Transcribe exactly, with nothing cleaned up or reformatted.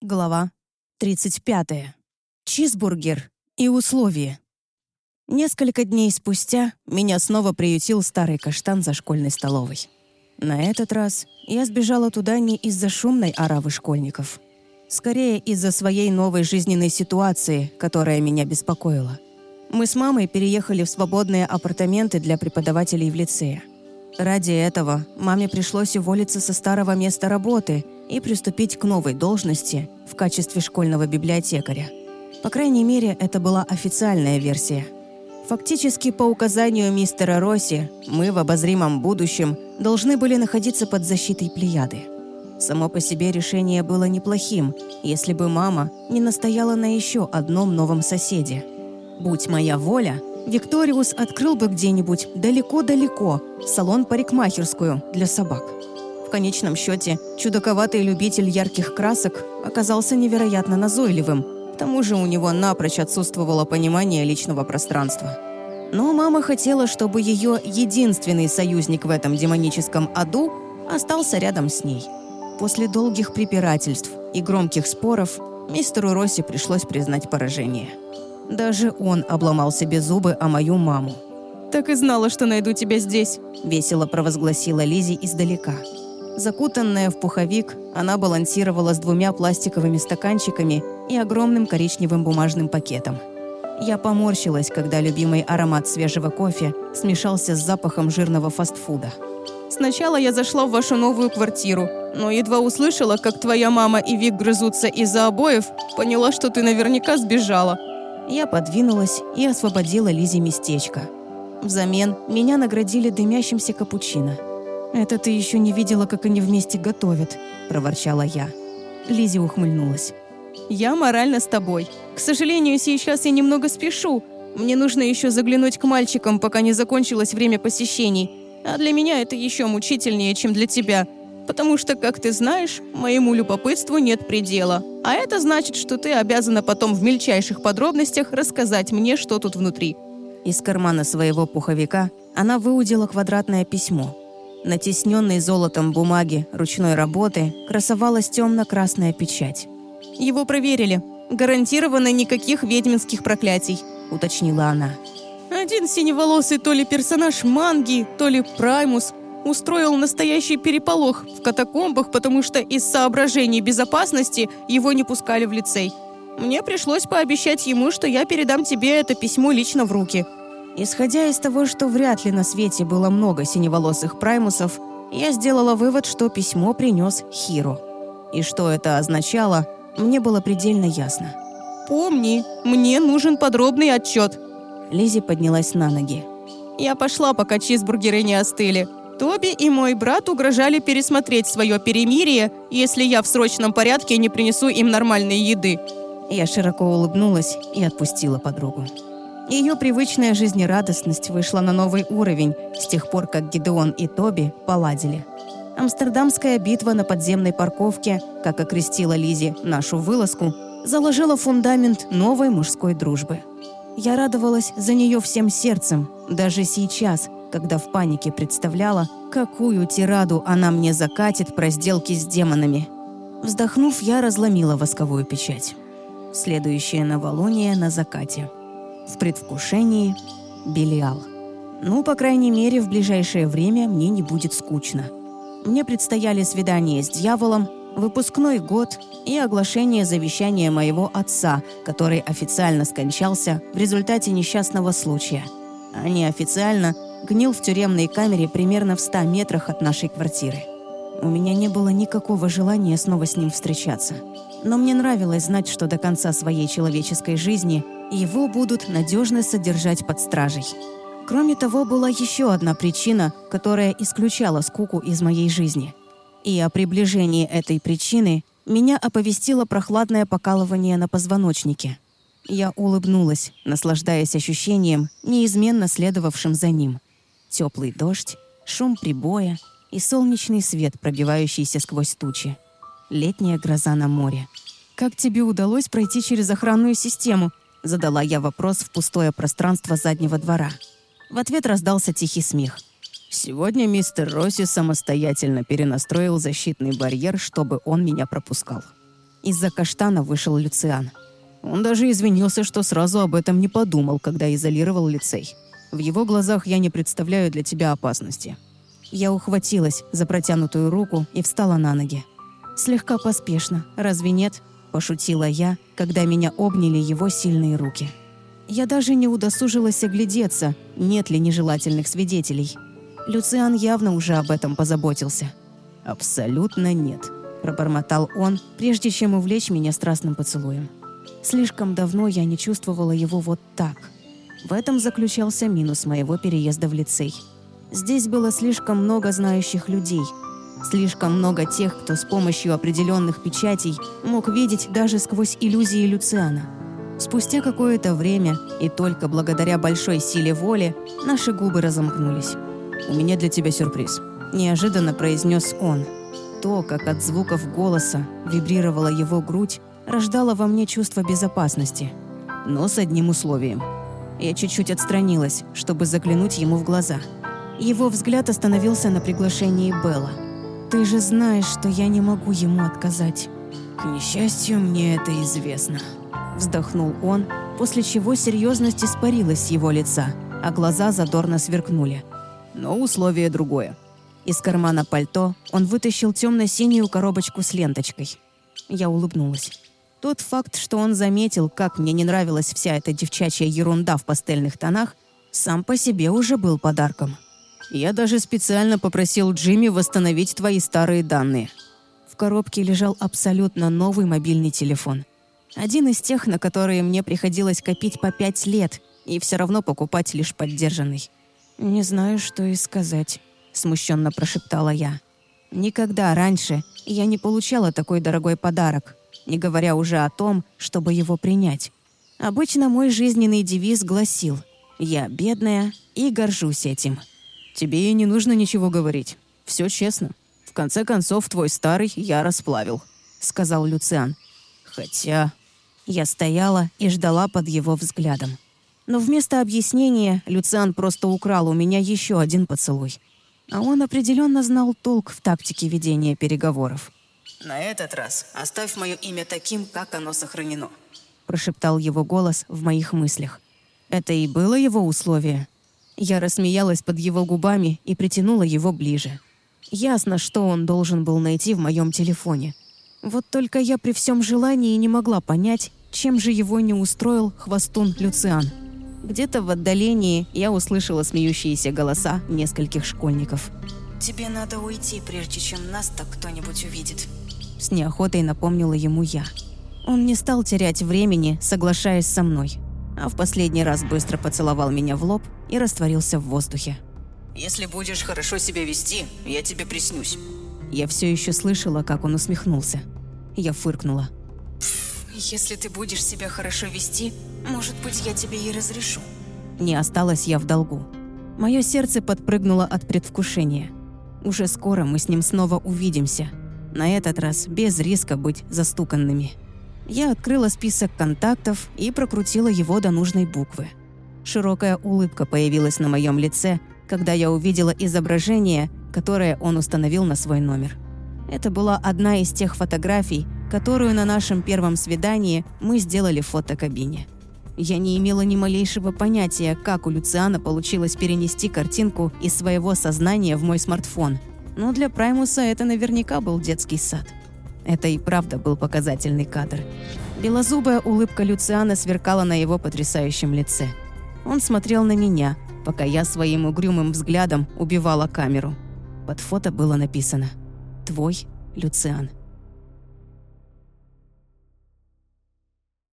Глава тридцать пятая. Чизбургер и условия. Несколько дней спустя меня снова приютил старый каштан за школьной столовой. На этот раз я сбежала туда не из-за шумной оравы школьников. Скорее, из-за своей новой жизненной ситуации, которая меня беспокоила. Мы с мамой переехали в свободные апартаменты для преподавателей в лицее. Ради этого маме пришлось уволиться со старого места работы и приступить к новой должности в качестве школьного библиотекаря. По крайней мере, это была официальная версия. Фактически, по указанию мистера Росси, мы в обозримом будущем должны были находиться под защитой Плеяды. Само по себе решение было неплохим, если бы мама не настояла на еще одном новом соседе. Будь моя воля, Викториус открыл бы где-нибудь далеко-далеко салон-парикмахерскую для собак. В конечном счете, чудаковатый любитель ярких красок оказался невероятно назойливым. К тому же у него напрочь отсутствовало понимание личного пространства. Но мама хотела, чтобы ее единственный союзник в этом демоническом аду остался рядом с ней. После долгих препирательств и громких споров мистеру Росси пришлось признать поражение. Даже он обломал себе зубы о мою маму. «Так и знала, что найду тебя здесь», — весело провозгласила Лиззи издалека. Закутанная в пуховик, она балансировала с двумя пластиковыми стаканчиками и огромным коричневым бумажным пакетом. Я поморщилась, когда любимый аромат свежего кофе смешался с запахом жирного фастфуда. «Сначала я зашла в вашу новую квартиру, но едва услышала, как твоя мама и Вик грызутся из-за обоев, поняла, что ты наверняка сбежала». Я подвинулась и освободила Лиззи местечко. Взамен меня наградили дымящимся капучино. «Это ты еще не видела, как они вместе готовят», – проворчала я. Лиззи ухмыльнулась. «Я морально с тобой. К сожалению, сейчас я немного спешу. Мне нужно еще заглянуть к мальчикам, пока не закончилось время посещений. А для меня это еще мучительнее, чем для тебя. Потому что, как ты знаешь, моему любопытству нет предела. А это значит, что ты обязана потом в мельчайших подробностях рассказать мне, что тут внутри». Из кармана своего пуховика она выудила квадратное письмо. На тисненной золотом бумаге ручной работы красовалась темно-красная печать. «Его проверили. Гарантированно никаких ведьминских проклятий», — уточнила она. «Один синеволосый то ли персонаж манги, то ли Праймус устроил настоящий переполох в катакомбах, потому что из соображений безопасности его не пускали в лицей. Мне пришлось пообещать ему, что я передам тебе это письмо лично в руки». Исходя из того, что вряд ли на свете было много синеволосых праймусов, я сделала вывод, что письмо принес Хиро. И что это означало, мне было предельно ясно. «Помни, мне нужен подробный отчет». Лиззи поднялась на ноги. «Я пошла, пока чизбургеры не остыли. Тоби и мой брат угрожали пересмотреть свое перемирие, если я в срочном порядке не принесу им нормальной еды». Я широко улыбнулась и отпустила подругу. Ее привычная жизнерадостность вышла на новый уровень с тех пор, как Гидеон и Тоби поладили. Амстердамская битва на подземной парковке, как окрестила Лиззи нашу вылазку, заложила фундамент новой мужской дружбы. Я радовалась за нее всем сердцем, даже сейчас, когда в панике представляла, какую тираду она мне закатит про сделки с демонами. Вздохнув, я разломила восковую печать. Следующее новолуние на закате. В предвкушении Белиал. Ну, по крайней мере, в ближайшее время мне не будет скучно. Мне предстояли свидание с дьяволом, выпускной год и оглашение завещания моего отца, который официально скончался в результате несчастного случая. А неофициально гнил в тюремной камере примерно в ста метрах от нашей квартиры. У меня не было никакого желания снова с ним встречаться. Но мне нравилось знать, что до конца своей человеческой жизни его будут надежно содержать под стражей. Кроме того, была еще одна причина, которая исключала скуку из моей жизни. И о приближении этой причины меня оповестило прохладное покалывание на позвоночнике. Я улыбнулась, наслаждаясь ощущением, неизменно следовавшим за ним. Теплый дождь, шум прибоя и солнечный свет, пробивающийся сквозь тучи. Летняя гроза на море. «Как тебе удалось пройти через охранную систему?» — задала я вопрос в пустое пространство заднего двора. В ответ раздался тихий смех. Сегодня мистер Росси самостоятельно перенастроил защитный барьер, чтобы он меня пропускал. Из-за каштана вышел Люциан. Он даже извинился, что сразу об этом не подумал, когда изолировал лицей. В его глазах я не представляю для тебя опасности. Я ухватилась за протянутую руку и встала на ноги. Слегка поспешно, разве нет? Пошутила я, когда меня обняли его сильные руки. Я даже не удосужилась оглядеться, нет ли нежелательных свидетелей. Люциан явно уже об этом позаботился. «Абсолютно нет», – пробормотал он, прежде чем увлечь меня страстным поцелуем. Слишком давно я не чувствовала его вот так. В этом заключался минус моего переезда в лицей. Здесь было слишком много знающих людей. Слишком много тех, кто с помощью определенных печатей мог видеть даже сквозь иллюзии Люциана. Спустя какое-то время, и только благодаря большой силе воли, наши губы разомкнулись. «У меня для тебя сюрприз», – неожиданно произнес он. То, как от звуков голоса вибрировала его грудь, рождало во мне чувство безопасности. Но с одним условием. Я чуть-чуть отстранилась, чтобы заглянуть ему в глаза. Его взгляд остановился на приглашении Белла. «Ты же знаешь, что я не могу ему отказать». «К несчастью, мне это известно», – вздохнул он, после чего серьезность испарилась с его лица, а глаза задорно сверкнули. «Но условие другое». Из кармана пальто он вытащил темно-синюю коробочку с ленточкой. Я улыбнулась. Тот факт, что он заметил, как мне не нравилась вся эта девчачья ерунда в пастельных тонах, сам по себе уже был подарком. «Я даже специально попросил Джимми восстановить твои старые данные». В коробке лежал абсолютно новый мобильный телефон. Один из тех, на которые мне приходилось копить по пять лет и все равно покупать лишь поддержанный. «Не знаю, что и сказать», – смущенно прошептала я. Никогда раньше я не получала такой дорогой подарок, не говоря уже о том, чтобы его принять. Обычно мой жизненный девиз гласил: «Я бедная и горжусь этим». «Тебе и не нужно ничего говорить. Все честно. В конце концов, твой старый я расплавил», — сказал Люциан. «Хотя...» Я стояла и ждала под его взглядом. Но вместо объяснения Люциан просто украл у меня еще один поцелуй. А он определенно знал толк в тактике ведения переговоров. «На этот раз оставь мое имя таким, как оно сохранено», — прошептал его голос в моих мыслях. Это и было его условие. Я рассмеялась под его губами и притянула его ближе. Ясно, что он должен был найти в моем телефоне. Вот только я при всем желании не могла понять, чем же его не устроил хвостун Люциан. Где-то в отдалении я услышала смеющиеся голоса нескольких школьников. «Тебе надо уйти, прежде чем нас так кто-нибудь увидит», — с неохотой напомнила ему я. Он не стал терять времени, соглашаясь со мной, а в последний раз быстро поцеловал меня в лоб и растворился в воздухе. «Если будешь хорошо себя вести, я тебе приснюсь». Я все еще слышала, как он усмехнулся. Я фыркнула. «Если ты будешь себя хорошо вести, может быть, я тебе и разрешу». Не осталась я в долгу. Мое сердце подпрыгнуло от предвкушения. Уже скоро мы с ним снова увидимся. На этот раз без риска быть застуканными. Я открыла список контактов и прокрутила его до нужной буквы. Широкая улыбка появилась на моем лице, когда я увидела изображение, которое он установил на свой номер. Это была одна из тех фотографий, которую на нашем первом свидании мы сделали в фотокабине. Я не имела ни малейшего понятия, как у Люциана получилось перенести картинку из своего сознания в мой смартфон. Но для Праймуса это наверняка был детский сад. Это и правда был показательный кадр. Белозубая улыбка Люциана сверкала на его потрясающем лице. Он смотрел на меня, пока я своим угрюмым взглядом убивала камеру. Под фото было написано: «Твой Люциан».